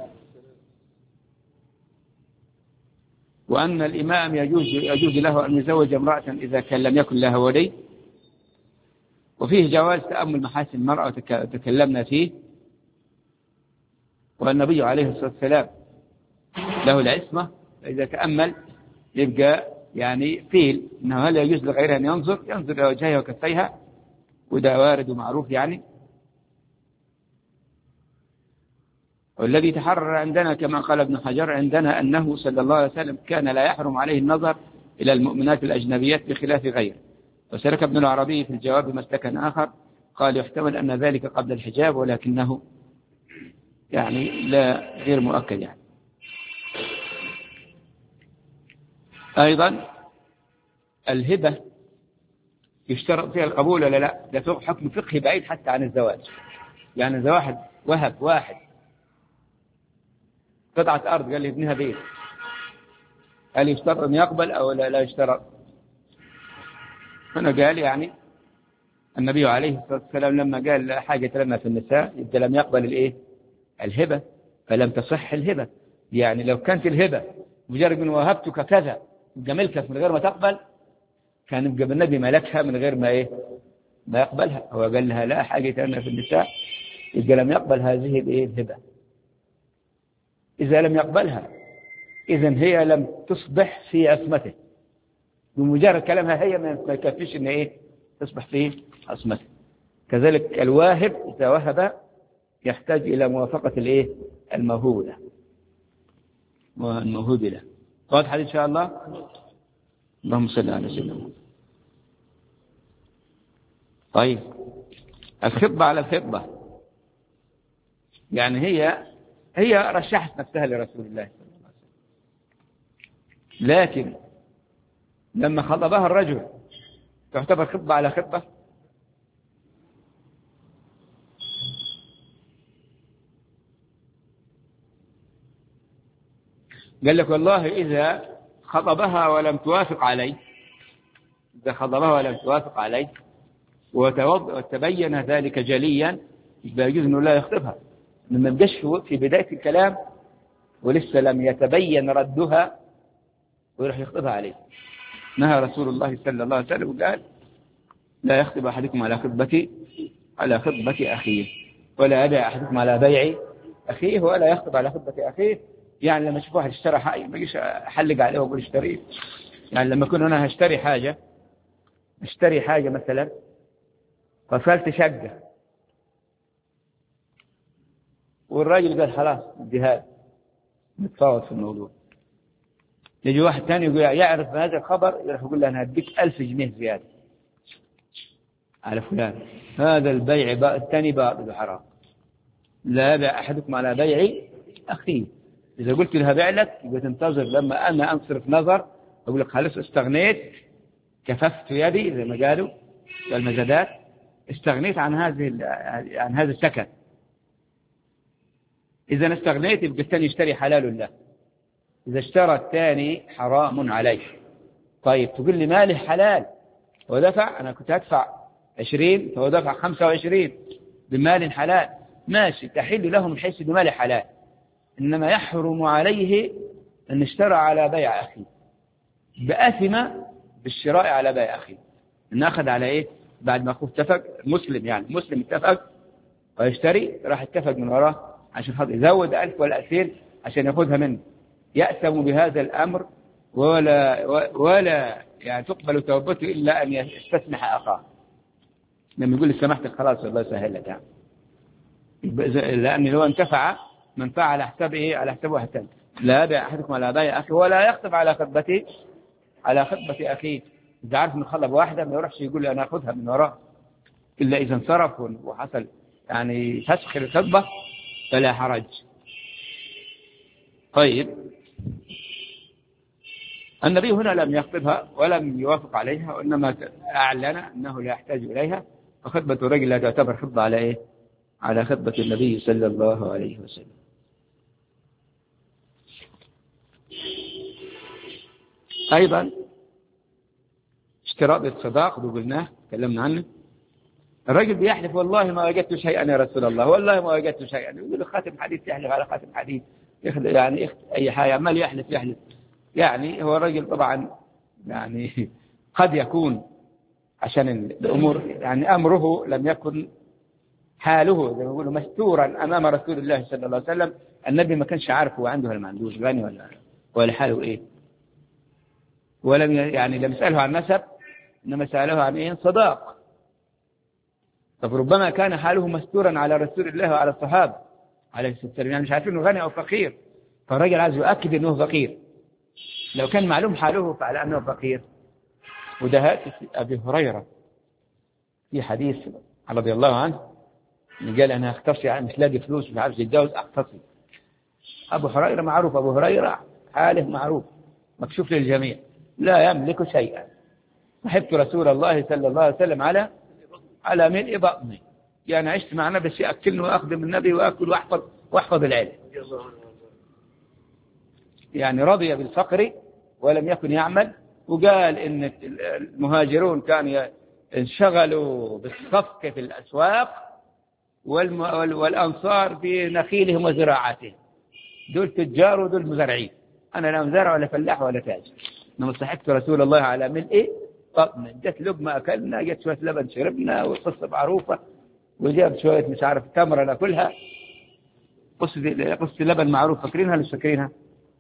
وأن الإمام يجوز له أن يزوج امرأة إذا كان لم يكن لها ولي، وفيه جواز تأمل محاسن المرأة وتكلمنا فيه. والنبي عليه الصلاة والسلام له العصمة، إذا تأمل يبقى يعني قيل إنه هل يجوز لغيرها أن ينظر إلى وجهها وكفيها، وده وارد ومعروف يعني. والذي تحرر عندنا كما قال ابن حجر عندنا أنه صلى الله عليه وسلم كان لا يحرم عليه النظر إلى المؤمنات الأجنبيات بخلاف غيره. وسلك ابن العربي في الجواب مسلكا آخر قال يحتمل أن ذلك قبل الحجاب، ولكنه يعني لا غير مؤكد يعني. أيضا الهبة يشترط فيها القبول ولا لا؟ ده حكم فقهي بعيد حتى عن الزواج. يعني إذا واحد وهب واحد قطعة أرض قال لي ابنها بيت، هل يشترط أن يقبل أو لا يشترط؟ هنا قال يعني النبي عليه الصلاة والسلام لما قال لا حاجة لنا في النساء يبقى لم يقبل الإيه؟ الهبة، فلم تصح الهبة. يعني لو كانت الهبة مجرد من وهبتك كذا يبقى ملكك من غير ما تقبل، كان يبقى النبي ملكها من غير ما إيه؟ ما يقبلها. هو قال لها لا حاجة لنا في النساء، يبقى لم يقبل هذه الإيه؟ الهبة. إذا لم يقبلها إذن هي لم تصبح في عصمته، بمجرد كلامها هي ما يكفيش إن إيه؟ تصبح في عصمته. كذلك الواهب إذا وهب يحتاج إلى موافقة الإيه؟ الموهوب له والموهوب له. واضح إن شاء الله. اللهم صل على سيدنا محمد. طيب الخطبة على الخطبة، يعني هي رشحت نفسها لرسول الله صلى الله عليه وسلم، لكن لما خطبها الرجل تعتبر خطبة على خطبة؟ قال لك والله إذا خطبها ولم توافق عليه، إذا خطبها ولم توافق عليه وتبين ذلك جليا يجوز أنه لا يخطبها، لما بقاش في بداية الكلام ولسه لم يتبين ردها ويروح يخطبها عليه. نهى رسول الله صلى الله عليه وسلم وقال لا يخطب أحدكم على خطبة أخيه، ولا يبيع أحدكم على بيع أخيه، ولا يخطب على خطبة أخيه. يعني لما أشوف واحد اشترى حاجة ما أجيش أحلق عليه وأقول اشتريه. يعني لما أكون أنا اشتري حاجة مثلا، فصلت شقة والراجل قال خلاص الجهاد نتفاوض في الموضوع، يجي واحد ثاني يقول يعرف هذا الخبر يروح يقول له أنا هديك 1000 جنيه زيادة على فلان، هذا البيع الثاني باطل وحرام. لا يبيع أحدكم على بيع أخيه. إذا قلت لها بيع لك يبقى تنتظر لما أنا أنصرف نظر أقول لك خلاص استغنيت، كففت يدي زي ما قالوا المزادات، استغنيت عن هذا السكن. إذا استغنيت يبقى الثاني يشتري حلال له، إذا اشترى الثاني حرام عليه. طيب تقول لي ماله حلال ودفع، أنا كنت أدفع 20 فهو دفع 25 بمال حلال، ماشي تحل له من حيث بمال حلال، إنما يحرم عليه أن اشترى على بيع أخيه، بأثم بالشراء على بيع أخيه. إن أخذ على إيه؟ بعد ما أخوه اتفق، مسلم اتفق ويشتري، راح اتفق من وراه عشان خاطر يزود 1000 ولا 2000 عشان يأخذها منه، يأثم بهذا الأمر ولا يعني تقبل توبته إلا أن يستسمح أخاه. لما يقول لي سمحت خلاص الله يسهل لك يعني. لأن لو انتفع منفعة على حساب إيه؟ على حساب واحد ثاني. لا يبيع أحدكم على بيع أخيه ولا يخطب على خطبة أخيه. إذا عارف إنه خلب واحدة ما يروحش يقول لي أنا أخذها من وراه، إلا إذا انصرف وحصل يعني فسخ الخطبة فلا حرج. طيب النبي هنا لم يخطبها ولم يوافق عليها، وإنما أعلن أنه لا يحتاج إليها، فخطبة الرجل لا تعتبر خطبة على إيه؟ على خطبة النبي صلى الله عليه وسلم. أيضا اشتراط الصداق قلناه تكلمنا عنه. الرجل بيحلف والله ما وجدت شيئا يا رسول الله، والله ما وجدت شيئا، يقول له خاتم حديث، يحلف على خاتم حديث، يعني أي حاجة عمال يحلف. يعني هو الرجل طبعا يعني قد يكون عشان الأمور يعني أمره لم يكن حاله زي ما يقولوا مستورا أمام رسول الله صلى الله عليه وسلم. النبي ما كانش عارف هو عنده ولا ما عندوش، غني ولا حاله إيه، ولم يعني لم يسأله عن نسب، إنما سأله عن إيه؟ صداق. طب ربما كان حاله مستورا على رسول الله وعلى الصحابة عليه الصلاة والسلام، يعني مش عارفين إنه غني أو فقير، فالرجل عايز يؤكد إنه فقير. لو كان معلوم حاله فعلى أنه فقير. وده هاتف أبي هريرة في حديث رضي الله عنه قال أنا أختصي يعني مش لاقي فلوس مش عارف يتجوز أختصي. أبو هريرة معروف، أبو هريرة حاله معروف مكشوف للجميع، لا يملك شيئا. صحبت رسول الله صلى الله عليه وسلم على ملء بطني، يعني عشت مع النبي بس أكلني وأخدم النبي وأكل وأحفظ العلم. يعني رضي بالفقر ولم يكن يعمل. وقال إن المهاجرون كانوا انشغلوا بالصفق في الأسواق والأنصار في نخيلهم وزراعتهم. دول تجار ودول مزارعين، أنا لا مزارع ولا فلاح ولا تاجر، إنما صحبت رسول الله على ملء بطن. جت لقمة أكلنا، جت شوية لبن شربنا، وقصة معروفة، وجاب شوية مش عارف تمرة ناكلها. قصة لبن معروف، فاكرينها ولا مش فاكرينها؟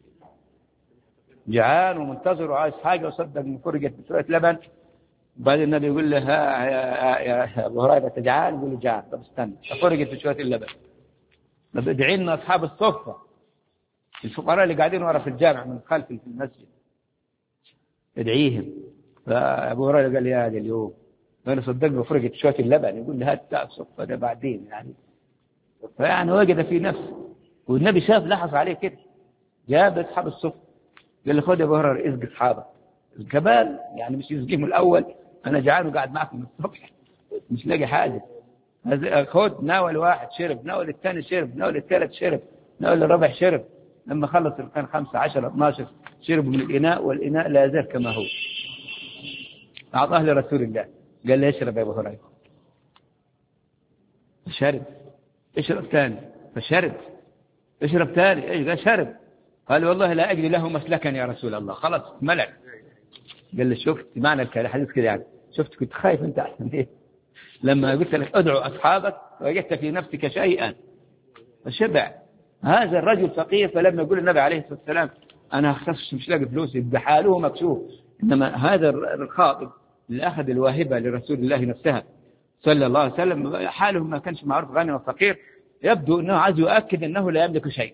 جعان ومنتظر وعايز حاجة وصدق من فرجت بشوية لبن. بعد النبي يقول له يا أبو هريرة جعان؟ يقول له جعان. طب استنى، فرجت بشوية اللبن. طب ادعي لنا أصحاب الصفة، الفقراء اللي قاعدين ورا في الجامع من خلف في المسجد، ادعيهم. فأبو هريرة قال يا هذا اليوم أنا صدقني وفرقت شوية اللبن، يقول له هات تعب صفة ده بعدين يعني. فيعني وجد في نفسه، والنبي شاف لحظ عليه كده، جاب أصحاب الصفة قال له خد يا أبو هريرة اسقي أصحابك كمان، يعني مش يسقيهم الأول، أنا جعان وقاعد معكم من الصبح مش لاقي حاجة، خد ناول واحد شرب، ناول الثاني شرب، ناول الثالث شرب، ناول الرابع شرب، لما خلص كان 5 10 12 شربوا من الإناء، والإناء لا يزال كما هو. أعطاه لرسول الله قال له اشرب يا أبو هريرة، فشرب. اشرب ثاني فشرب. اشرب ثاني ايش قال شرب. قال والله لا أجد له مسلكا يا رسول الله، خلاص ملك. قال له شفت معنى الحديث كده يعني، شفت كنت خايف أنت أحسن إيه لما قلت لك ادعو أصحابك وجدت في نفسك شيئا فشبع. هذا الرجل فقير، فلما يقول النبي عليه الصلاة والسلام أنا أختص مش لاقي فلوس بحاله مكشوف، إنما هذا الخاطب اللي أخذ الواهبة لرسول الله نفسها صلى الله عليه وسلم حاله ما كانش معروف غني وفقير، يبدو أنه عايز يؤكد أنه لا يملك شيء،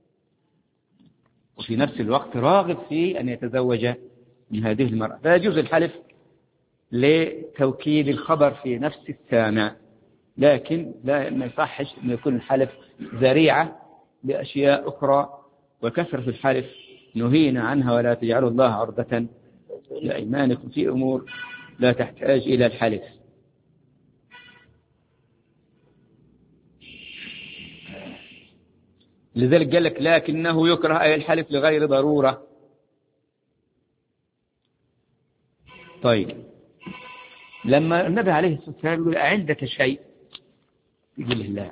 وفي نفس الوقت راغب في أن يتزوج من هذه المرأة. فيجوز الحلف لتوكيد الخبر في نفس السامع، لكن لا ما يصحش أن يكون الحلف ذريعة لأشياء أخرى، وكثرة الحلف نهينا عنها، ولا تجعلوا الله عرضة لأيمانكم في أمور لا تحتاج إلى الحلف. لذلك قال لك لكنه يكره أي الحلف لغير ضرورة. طيب لما النبي عليه الصلاة والسلام يقول عندك شيء، يقول له لا،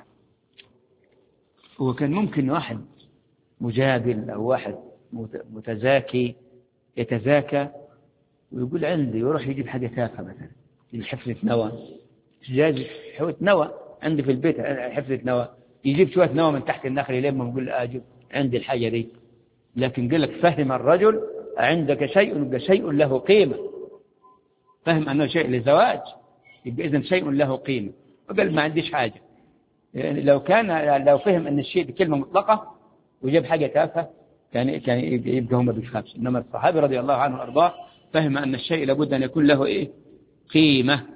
هو كان ممكن واحد مجادل أو واحد متزاكي يتزاكى ويقول عندي، ويروح يجيب حاجة تافهة مثلا، يجيب حفلة نوى، جاز حفلة نوى عندي في البيت، حفلة نوى، يجيب شوية نوى من تحت النخل لما يقول أجيب عندي الحاجة دي. لكن قال لك فهم الرجل عندك شيء له قيمة، فهم أنه شيء لزواج، يبقى إذن شيء له قيمة، وقال ما عنديش حاجة. يعني لو فهم أن الشيء بكلمة مطلقة وجاب حاجة تافهة كان يبقى هم بالخمس. إنما الصحابي رضي الله عنه وأرضاه فهم أن الشيء لابد أن يكون له إيه؟ قيمة،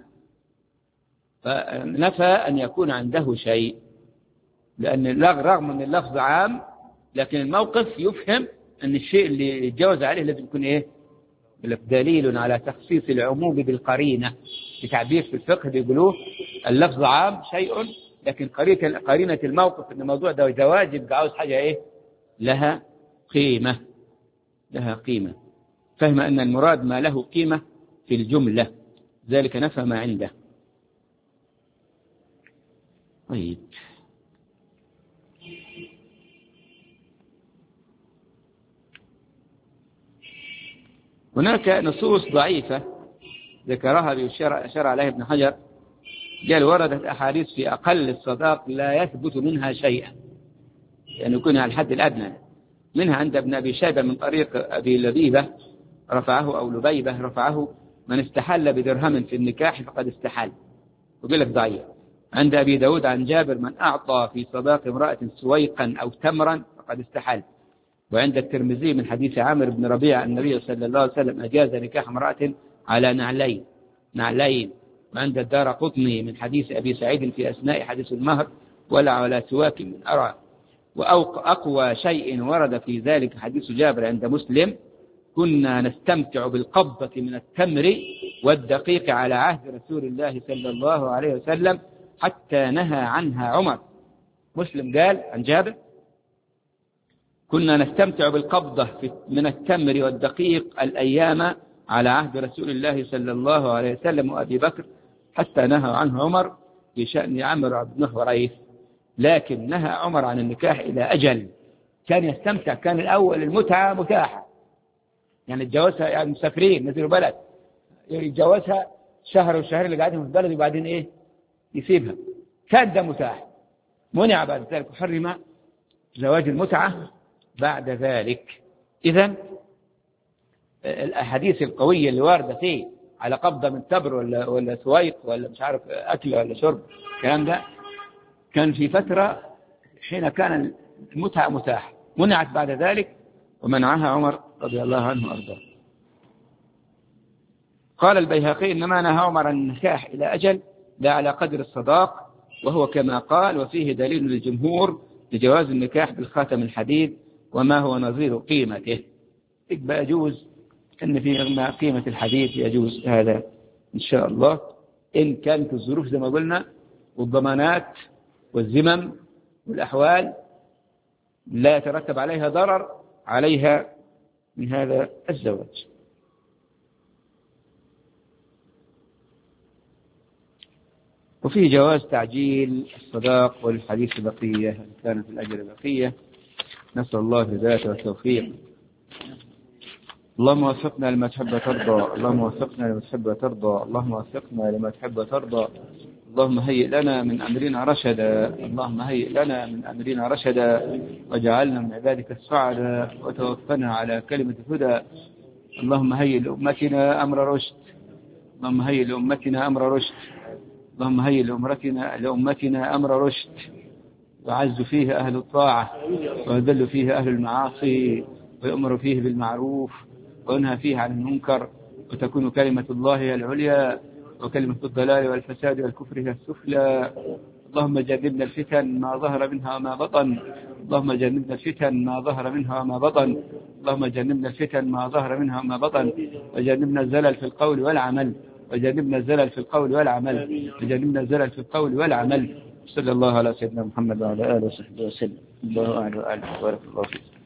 فنفى أن يكون عنده شيء، لأن رغم أن اللفظ عام لكن الموقف يفهم أن الشيء اللي يتجاوز عليه لازم يكون إيه؟ دليل على تخصيص العموم بالقرينة. بتعبير في الفقه بيقولوه اللفظ عام شيء، لكن قرينة الموقف أن الموضوع ده زواج يبقى عاوز حاجة إيه؟ لها قيمة، لها قيمة. فهم أن المراد ما له قيمة في الجملة، ذلك نفى ما عنده. طيب هناك نصوص ضعيفة ذكرها بشرع عليه ابن حجر، قال وردت أحاديث في أقل الصداق لا يثبت منها شيئا، يعني يكون على الحد الأدنى منها. عند ابن أبي شيبة من طريق أبي لبيبة رفعه أو لبيبة رفعه من استحل بدرهم في النكاح فقد استحل، وقال لك ضعيف. عند أبي داود عن جابر من أعطى في صداق امرأة سويقا أو تمرا فقد استحل. وعند الترمذي من حديث عامر بن ربيعة النبي صلى الله عليه وسلم أجاز نكاح امرأة على نعلين. وعند الدارقطني من حديث أبي سعيد في أثناء حديث المهر ولا على سواك من أرى. وأقوى شيء ورد في ذلك حديث جابر عند مسلم كنا نستمتع بالقبضة من التمر والدقيق على عهد رسول الله صلى الله عليه وسلم حتى نهى عنها عمر. مسلم قال عن جابر كنا نستمتع بالقبضة من التمر والدقيق الأيام على عهد رسول الله صلى الله عليه وسلم وأبي بكر حتى نهى عنه عمر في شأن عمرو بن حريث. لكن نهى عمر عن النكاح إلى أجل كان يستمتع. كان الأول المتعة متاحة، يعني الجوازها يعني مسافرين نزلوا بلد يتجوزها شهر والشهر اللي قاعدين في البلد وبعدين إيه يسيبها، كان ده متاح. منع بعد ذلك وحرم زواج المتعة بعد ذلك. إذن الأحاديث القوية اللي واردة فيه على قبضة من تبر ولا سويق ولا مش عارف أكل ولا شرب الكلام ده كان في فترة حين كان المتعة متاح، منعت بعد ذلك ومنعها عمر رضي الله عنه وأرضاه. قال البيهقي إنما نهى عمر عن النكاح إلى أجل لا على قدر الصداق، وهو كما قال، وفيه دليل للجمهور لجواز النكاح بالخاتم الحديد وما هو نظير قيمته. يبقى يجوز أن في قيمة الحديد يجوز هذا إن شاء الله، إن كانت الظروف زي ما قلنا والضمانات والذمم والأحوال لا يترتب عليها ضرر عليها من هذا الزواج. وفيه جواز تعجيل الصداق والحديث بقية إن كان في الأجر بقية. نسأل الله الهداية والتوفيق. اللهم وفقنا لما تحب ترضى، اللهم وفقنا لما تحب ترضى، اللهم وفقنا لما تحب ترضى. اللهم هيئ لنا من أمرنا رشدا، اللهم هيئ لنا من أمرنا رشدا، واجعلنا من عبادك السعداء، وتوفنا على كلمة الهدى. اللهم هيئ لأمتنا أمر رشد، اللهم هيئ لأمتنا أمر رشد، اللهم هيئ لأمتنا أمر رشد، وعز فيه أهل الطاعة، ويذل فيه أهل المعاصي، ويؤمر فيه بالمعروف، وينهى فيه عن المنكر، وتكون كلمة الله هي العليا، وكلمة الضلال والفساد والكفر هي السفلى. اللهم جنبنا الفتن ما ظهر منها وما بطن، اللهم جنبنا الفتن ما ظهر منها وما بطن، اللهم جنبنا الفتن ما ظهر منها وما بطن، وجنبنا الزلل في القول والعمل، وجنبنا الزلل في القول والعمل، وجنبنا الزلل في القول والعمل. صلى الله على سيدنا محمد وعلى آله وصحبه وسلم. الله أعلم وأعلم. بارك الله فيك.